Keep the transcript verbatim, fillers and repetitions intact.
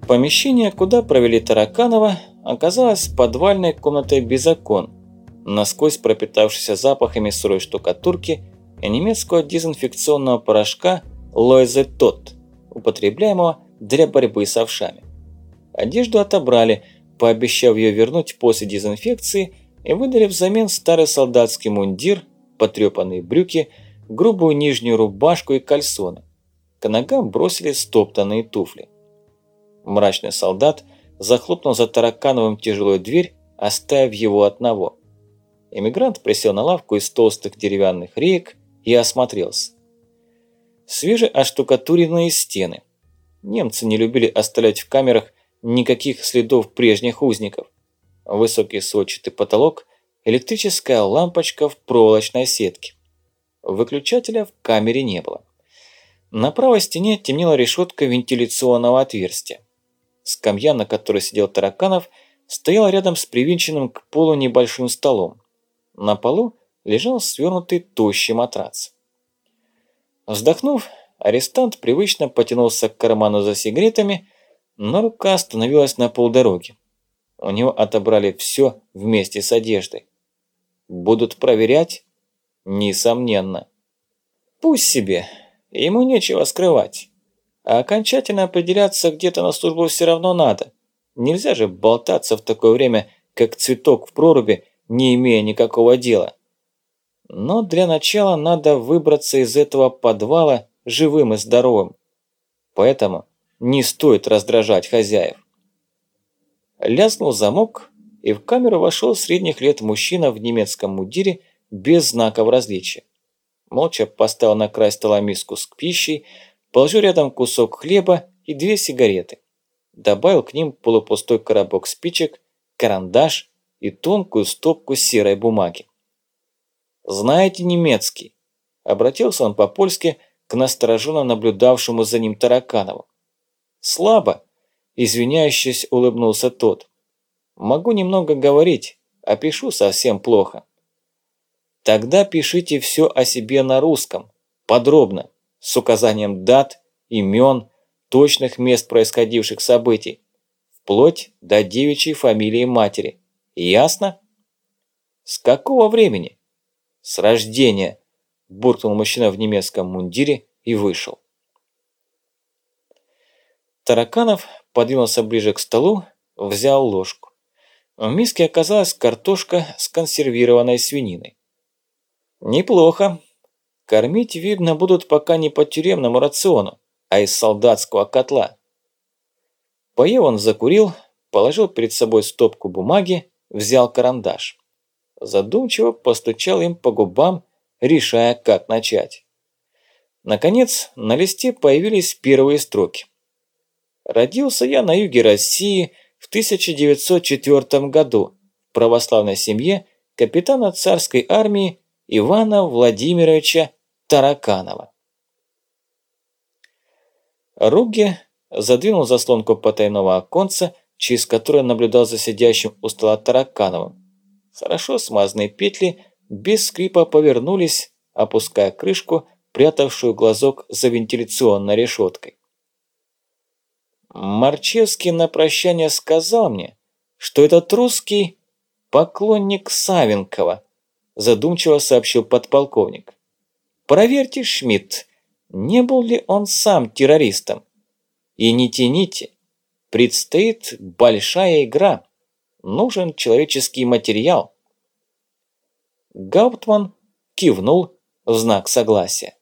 Помещение, куда провели Тараканова, оказалось подвальной комнатой без окон, насквозь пропитавшейся запахами сырой штукатурки и немецкого дезинфекционного порошка Лойзе Тот, употребляемого для борьбы с овшами. Одежду отобрали, пообещав ее вернуть после дезинфекции и выдали взамен старый солдатский мундир, потрепанные брюки, грубую нижнюю рубашку и кальсоны. К ногам бросили стоптанные туфли. Мрачный солдат захлопнул за Таракановым тяжелую дверь, оставив его одного. Эмигрант присел на лавку из толстых деревянных реек и осмотрелся. Свежеоштукатуренные стены. Немцы не любили оставлять в камерах никаких следов прежних узников. Высокий сводчатый потолок, электрическая лампочка в проволочной сетке. Выключателя в камере не было. На правой стене темнела решетка вентиляционного отверстия. Скамья, на которой сидел Тараканов, стояла рядом с привинченным к полу небольшим столом. На полу лежал свернутый тощий матрац. Вздохнув, арестант привычно потянулся к карману за сигаретами, но рука остановилась на полдороги. У него отобрали все вместе с одеждой. Будут проверять? Несомненно. Пусть себе, ему нечего скрывать. А окончательно определяться где-то на службу все равно надо. Нельзя же болтаться в такое время, как цветок в проруби, не имея никакого дела. Но для начала надо выбраться из этого подвала живым и здоровым. Поэтому не стоит раздражать хозяев. Лязгнул замок, и в камеру вошел средних лет мужчина в немецком мундире без знаков различия. Молча поставил на край стола миску с пищей, положил рядом кусок хлеба и две сигареты. Добавил к ним полупустой коробок спичек, карандаш и тонкую стопку серой бумаги. «Знаете немецкий?» – обратился он по-польски к настороженно наблюдавшему за ним Тараканову. «Слабо», – извиняющись, улыбнулся тот. «Могу немного говорить, а пишу совсем плохо». «Тогда пишите все о себе на русском, подробно, с указанием дат, имен, точных мест происходивших событий, вплоть до девичьей фамилии матери. Ясно?» «С какого времени?» «С рождения», – буркнул мужчина в немецком мундире и вышел. Тараканов подвинулся ближе к столу, взял ложку. В миске оказалась картошка с консервированной свининой. «Неплохо. Кормить, видно, будут пока не по тюремному рациону, а из солдатского котла». Поев он закурил, положил перед собой стопку бумаги, взял карандаш. Задумчиво постучал им по губам, решая, как начать. Наконец, на листе появились первые строки. «Родился я на юге России в тысяча девятьсот четвёртом году в православной семье капитана царской армии Ивана Владимировича Тараканова». Ругге задвинул заслонку потайного оконца, через которое наблюдал за сидящим у стола Таракановым. Хорошо смазанные петли без скрипа повернулись, опуская крышку, прятавшую глазок за вентиляционной решеткой. Марчевский на прощание сказал мне, что этот русский поклонник Савенкова, задумчиво сообщил подполковник. Проверьте, Шмидт, не был ли он сам террористом? И не тяните, предстоит большая игра. Нужен человеческий материал. Гауптман кивнул в знак согласия.